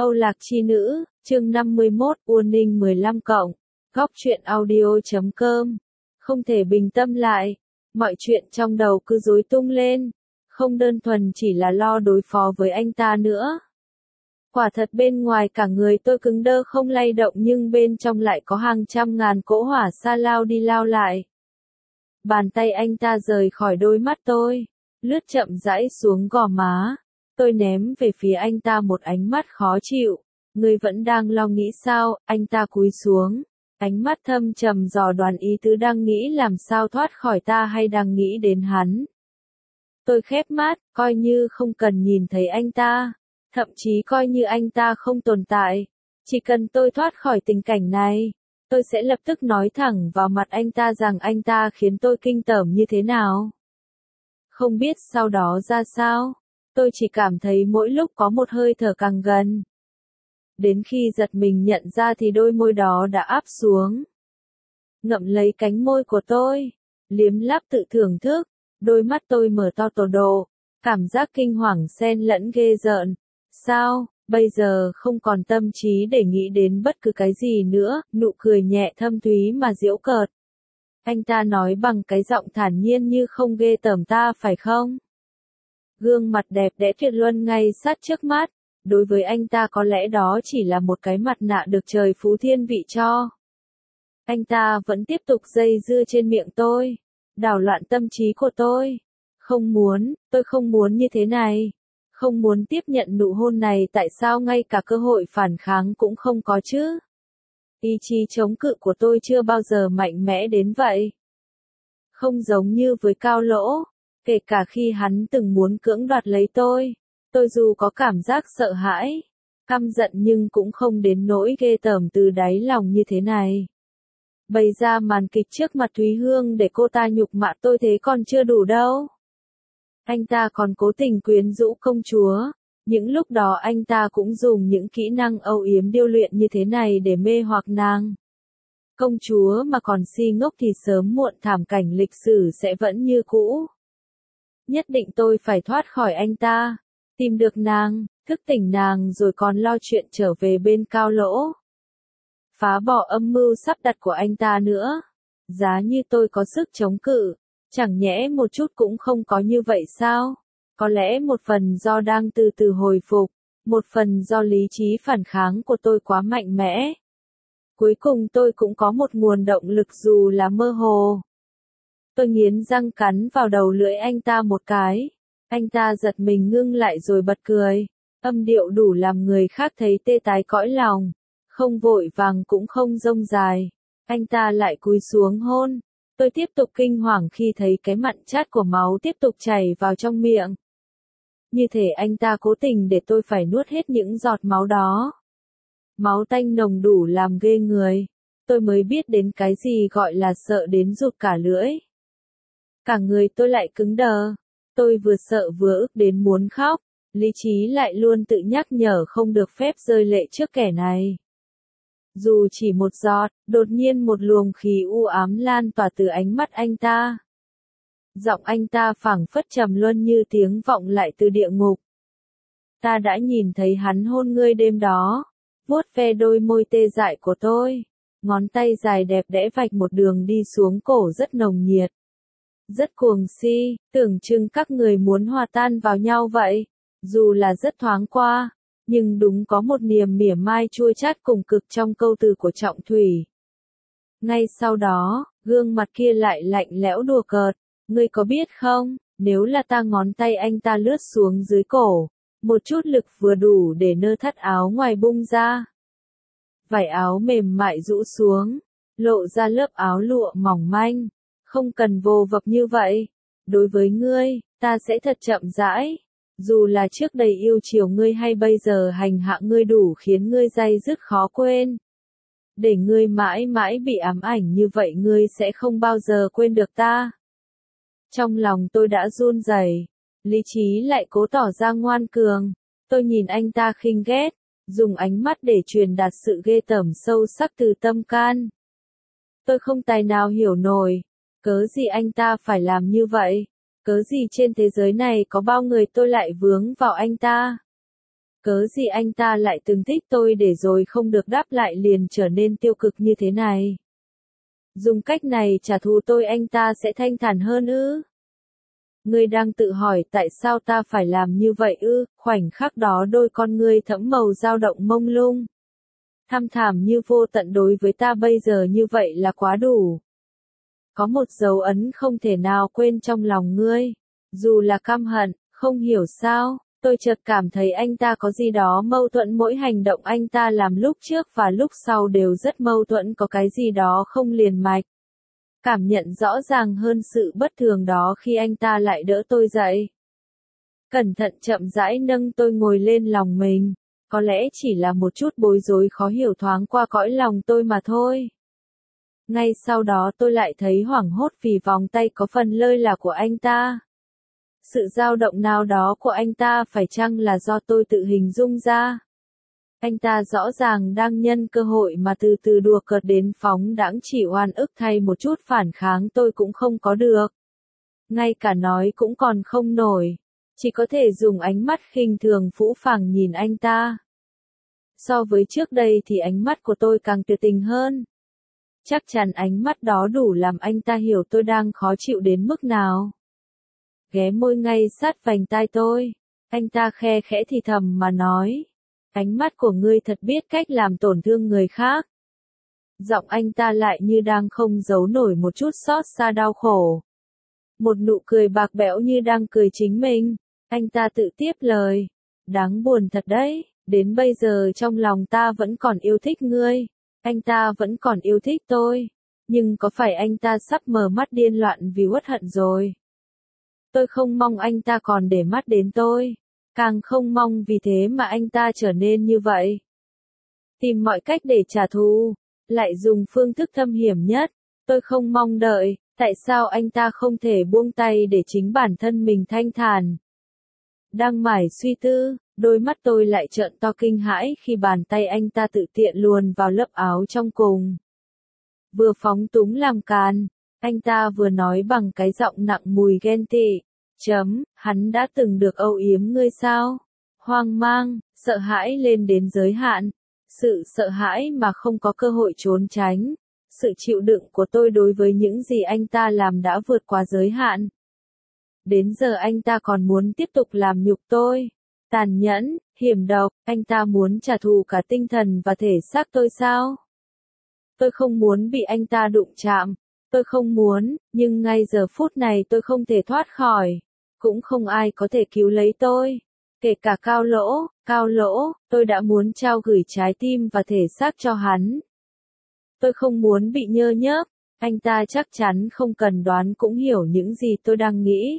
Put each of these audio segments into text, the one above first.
Âu Lạc Chi Nữ, chương 51, Uôn Ninh 15 cộng, góc truyện audio.com. Không thể bình tâm lại, mọi chuyện trong đầu cứ rối tung lên, không đơn thuần chỉ là lo đối phó với anh ta nữa. Quả thật bên ngoài cả người tôi cứng đơ không lay động nhưng bên trong lại có hàng trăm ngàn cỗ hỏa xa lao đi lao lại. Bàn tay anh ta rời khỏi đôi mắt tôi, lướt chậm rãi xuống gò má. Tôi ném về phía anh ta một ánh mắt khó chịu. Ngươi vẫn đang lo nghĩ sao? Anh ta cúi xuống. Ánh mắt thâm trầm dò đoán ý tứ đang nghĩ làm sao thoát khỏi ta hay đang nghĩ đến hắn. Tôi khép mắt, coi như không cần nhìn thấy anh ta. Thậm chí coi như anh ta không tồn tại. Chỉ cần tôi thoát khỏi tình cảnh này, tôi sẽ lập tức nói thẳng vào mặt anh ta rằng anh ta khiến tôi kinh tởm như thế nào. Không biết sau đó ra sao. Tôi chỉ cảm thấy mỗi lúc có một hơi thở càng gần. Đến khi giật mình nhận ra thì đôi môi đó đã áp xuống. Ngậm lấy cánh môi của tôi. Liếm láp tự thưởng thức. Đôi mắt tôi mở to tổ độ. Cảm giác kinh hoàng xen lẫn ghê rợn. Sao, bây giờ không còn tâm trí để nghĩ đến bất cứ cái gì nữa. Nụ cười nhẹ thâm thúy mà giễu cợt. Anh ta nói bằng cái giọng thản nhiên như không ghê tởm ta phải không? Gương mặt đẹp đẽ tuyệt luân ngay sát trước mắt, đối với anh ta có lẽ đó chỉ là một cái mặt nạ được trời phú thiên vị cho. Anh ta vẫn tiếp tục dây dưa trên miệng tôi, đảo loạn tâm trí của tôi. Tôi không muốn như thế này. Không muốn tiếp nhận nụ hôn này, tại sao ngay cả cơ hội phản kháng cũng không có chứ? Ý chí chống cự của tôi chưa bao giờ mạnh mẽ đến vậy. Không giống như với Cao Lỗ. Kể cả khi hắn từng muốn cưỡng đoạt lấy tôi dù có cảm giác sợ hãi, căm giận nhưng cũng không đến nỗi ghê tởm từ đáy lòng như thế này. Bày ra màn kịch trước mặt Thúy Hương để cô ta nhục mạ tôi thế còn chưa đủ đâu. Anh ta còn cố tình quyến rũ công chúa, những lúc đó anh ta cũng dùng những kỹ năng âu yếm điêu luyện như thế này để mê hoặc nàng. Công chúa mà còn si ngốc thì sớm muộn thảm cảnh lịch sử sẽ vẫn như cũ. Nhất định tôi phải thoát khỏi anh ta, tìm được nàng, thức tỉnh nàng rồi còn lo chuyện trở về bên Cao Lỗ. Phá bỏ âm mưu sắp đặt của anh ta nữa. Giá như tôi có sức chống cự, chẳng nhẽ một chút cũng không có như vậy sao? Có lẽ một phần do đang từ từ hồi phục, một phần do lý trí phản kháng của tôi quá mạnh mẽ. Cuối cùng tôi cũng có một nguồn động lực dù là mơ hồ. Tôi nghiến răng cắn vào đầu lưỡi anh ta một cái. Anh ta giật mình ngưng lại rồi bật cười. Âm điệu đủ làm người khác thấy tê tái cõi lòng. Không vội vàng cũng không rông dài. Anh ta lại cúi xuống hôn. Tôi tiếp tục kinh hoàng khi thấy cái mặn chát của máu tiếp tục chảy vào trong miệng. Như thể anh ta cố tình để tôi phải nuốt hết những giọt máu đó. Máu tanh nồng đủ làm ghê người. Tôi mới biết đến cái gì gọi là sợ đến rụt cả lưỡi. Cả người tôi lại cứng đờ. Tôi vừa sợ vừa ức đến muốn khóc. Lý trí lại luôn tự nhắc nhở không được phép rơi lệ trước kẻ này. Dù chỉ một giọt, đột nhiên một luồng khí u ám lan tỏa từ ánh mắt anh ta. Giọng anh ta phảng phất trầm luân như tiếng vọng lại từ địa ngục. Ta đã nhìn thấy hắn hôn ngươi đêm đó. Vuốt ve đôi môi tê dại của tôi. Ngón tay dài đẹp đẽ vạch một đường đi xuống cổ rất nồng nhiệt. Rất cuồng si, tưởng chừng các người muốn hòa tan vào nhau vậy. Dù là rất thoáng qua, nhưng đúng có một niềm mỉa mai chua chát cùng cực trong câu từ của Trọng Thủy. Ngay sau đó, gương mặt kia lại lạnh lẽo đùa cợt. Ngươi có biết không, nếu là ta ngón tay anh ta lướt xuống dưới cổ, một chút lực vừa đủ để nơ thắt áo ngoài bung ra. Vải áo mềm mại rũ xuống, lộ ra lớp áo lụa mỏng manh. Không cần vô vập như vậy. Đối với ngươi, ta sẽ thật chậm rãi. Dù là trước đây yêu chiều ngươi hay bây giờ hành hạ ngươi đủ khiến ngươi day dứt khó quên. Để ngươi mãi mãi bị ám ảnh như vậy ngươi sẽ không bao giờ quên được ta. Trong lòng tôi đã run rẩy, lý trí lại cố tỏ ra ngoan cường. Tôi nhìn anh ta khinh ghét, dùng ánh mắt để truyền đạt sự ghê tởm sâu sắc từ tâm can. Tôi không tài nào hiểu nổi. Cớ gì anh ta phải làm như vậy? Cớ gì trên thế giới này có bao người tôi lại vướng vào anh ta? Cớ gì anh ta lại từng thích tôi để rồi không được đáp lại liền trở nên tiêu cực như thế này? Dùng cách này trả thù tôi anh ta sẽ thanh thản hơn ư? Ngươi đang tự hỏi tại sao ta phải làm như vậy ư? Khoảnh khắc đó đôi con ngươi thẫm màu dao động mông lung. Thăm thẳm như vô tận đối với ta bây giờ như vậy là quá đủ. Có một dấu ấn không thể nào quên trong lòng ngươi. Dù là căm hận, không hiểu sao, tôi chợt cảm thấy anh ta có gì đó mâu thuẫn, mỗi hành động anh ta làm lúc trước và lúc sau đều rất mâu thuẫn, có cái gì đó không liền mạch. Cảm nhận rõ ràng hơn sự bất thường đó khi anh ta lại đỡ tôi dậy. Cẩn thận chậm rãi nâng tôi ngồi lên lòng mình. Có lẽ chỉ là một chút bối rối khó hiểu thoáng qua cõi lòng tôi mà thôi. Ngay sau đó tôi lại thấy hoảng hốt vì vòng tay có phần lơi là của anh ta. Sự dao động nào đó của anh ta phải chăng là do tôi tự hình dung ra? Anh ta rõ ràng đang nhân cơ hội mà từ từ đùa cợt đến phóng đãng, chỉ oan ức thay một chút phản kháng tôi cũng không có được. Ngay cả nói cũng còn không nổi. Chỉ có thể dùng ánh mắt khinh thường phũ phàng nhìn anh ta. So với trước đây thì ánh mắt của tôi càng tuyệt tình hơn. Chắc chắn ánh mắt đó đủ làm anh ta hiểu tôi đang khó chịu đến mức nào. Ghé môi ngay sát vành tai tôi. Anh ta khe khẽ thì thầm mà nói. Ánh mắt của ngươi thật biết cách làm tổn thương người khác. Giọng anh ta lại như đang không giấu nổi một chút xót xa đau khổ. Một nụ cười bạc bẽo như đang cười chính mình. Anh ta tự tiếp lời. Đáng buồn thật đấy, đến bây giờ trong lòng ta vẫn còn yêu thích ngươi. Anh ta vẫn còn yêu thích tôi. Nhưng có phải anh ta sắp mở mắt điên loạn vì uất hận rồi? Tôi không mong anh ta còn để mắt đến tôi. Càng không mong vì thế mà anh ta trở nên như vậy. Tìm mọi cách để trả thù. Lại dùng phương thức thâm hiểm nhất. Tôi không mong đợi. Tại sao anh ta không thể buông tay để chính bản thân mình thanh thản? Đang mải suy tư, đôi mắt tôi lại trợn to kinh hãi khi bàn tay anh ta tự tiện luồn vào lớp áo trong cùng. Vừa phóng túng làm càn, anh ta vừa nói bằng cái giọng nặng mùi ghen tị. Hắn đã từng được âu yếm ngươi sao? Hoang mang, sợ hãi lên đến giới hạn. Sự sợ hãi mà không có cơ hội trốn tránh. Sự chịu đựng của tôi đối với những gì anh ta làm đã vượt quá giới hạn. Đến giờ anh ta còn muốn tiếp tục làm nhục tôi. Tàn nhẫn, hiểm độc, anh ta muốn trả thù cả tinh thần và thể xác tôi sao? Tôi không muốn bị anh ta đụng chạm. Tôi không muốn, nhưng ngay giờ phút này tôi không thể thoát khỏi. Cũng không ai có thể cứu lấy tôi. Kể cả Cao Lỗ, tôi đã muốn trao gửi trái tim và thể xác cho hắn. Tôi không muốn bị nhơ nhớp. Anh ta chắc chắn không cần đoán cũng hiểu những gì tôi đang nghĩ.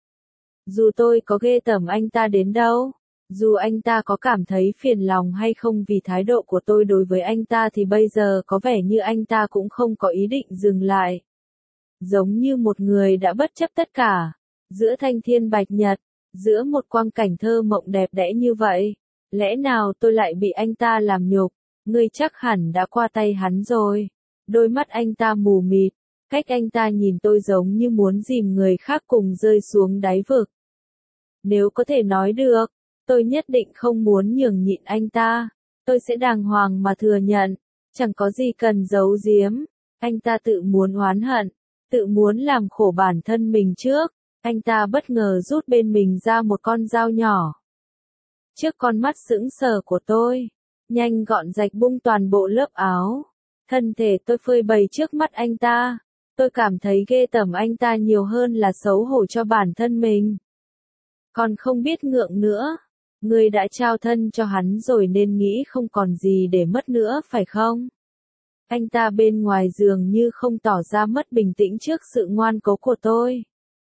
Dù tôi có ghê tởm anh ta đến đâu, dù anh ta có cảm thấy phiền lòng hay không vì thái độ của tôi đối với anh ta thì bây giờ có vẻ như anh ta cũng không có ý định dừng lại. Giống như một người đã bất chấp tất cả, giữa thanh thiên bạch nhật, giữa một quang cảnh thơ mộng đẹp đẽ như vậy, lẽ nào tôi lại bị anh ta làm nhục? Ngươi chắc hẳn đã qua tay hắn rồi. Đôi mắt anh ta mù mịt, cách anh ta nhìn tôi giống như muốn dìm người khác cùng rơi xuống đáy vực. Nếu có thể nói được, tôi nhất định không muốn nhường nhịn anh ta. Tôi sẽ đàng hoàng mà thừa nhận, chẳng có gì cần giấu giếm. Anh ta tự muốn oán hận, tự muốn làm khổ bản thân mình trước. Anh ta bất ngờ rút bên mình ra một con dao nhỏ. Trước con mắt sững sờ của tôi, nhanh gọn rạch bung toàn bộ lớp áo. Thân thể tôi phơi bày trước mắt anh ta. Tôi cảm thấy ghê tởm anh ta nhiều hơn là xấu hổ cho bản thân mình. Còn không biết ngượng nữa. Ngươi đã trao thân cho hắn rồi nên nghĩ không còn gì để mất nữa phải không? Anh ta bên ngoài giường như không tỏ ra mất bình tĩnh trước sự ngoan cố của tôi.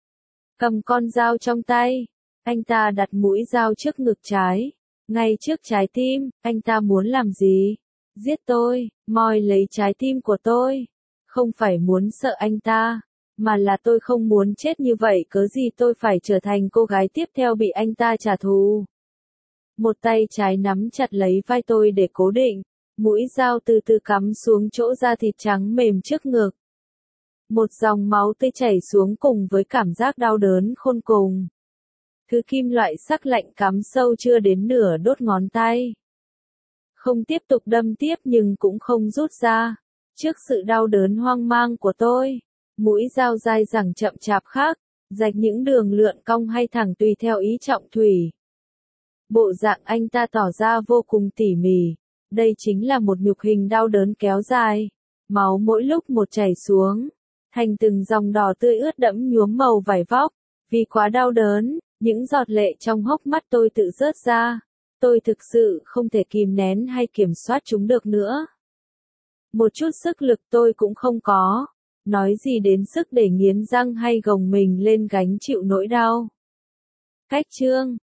Cầm con dao trong tay, anh ta đặt mũi dao trước ngực trái, ngay trước trái tim. Anh ta muốn làm gì? Giết tôi, moi lấy trái tim của tôi. Không phải muốn sợ anh ta, mà là tôi không muốn chết như vậy, cớ gì tôi phải trở thành cô gái tiếp theo bị anh ta trả thù. Một tay trái nắm chặt lấy vai tôi để cố định, mũi dao từ từ cắm xuống chỗ da thịt trắng mềm trước ngực. Một dòng máu tươi chảy xuống cùng với cảm giác đau đớn khôn cùng. thứ kim loại sắc lạnh cắm sâu chưa đến nửa đốt ngón tay. Không tiếp tục đâm tiếp nhưng cũng không rút ra. Trước sự đau đớn hoang mang của tôi, mũi dao dai dẳng chậm chạp khác, rạch những đường lượn cong hay thẳng tùy theo ý trọng thủy. Bộ dạng anh ta tỏ ra vô cùng tỉ mỉ. Đây chính là một nhục hình đau đớn kéo dài. Máu mỗi lúc một chảy xuống, thành từng dòng đỏ tươi ướt đẫm nhuốm màu vải vóc. Vì quá đau đớn, những giọt lệ trong hốc mắt tôi tự rớt ra. Tôi thực sự không thể kìm nén hay kiểm soát chúng được nữa. Một chút sức lực tôi cũng không có. Nói gì đến sức để nghiến răng hay gồng mình lên gánh chịu nỗi đau. Cách chương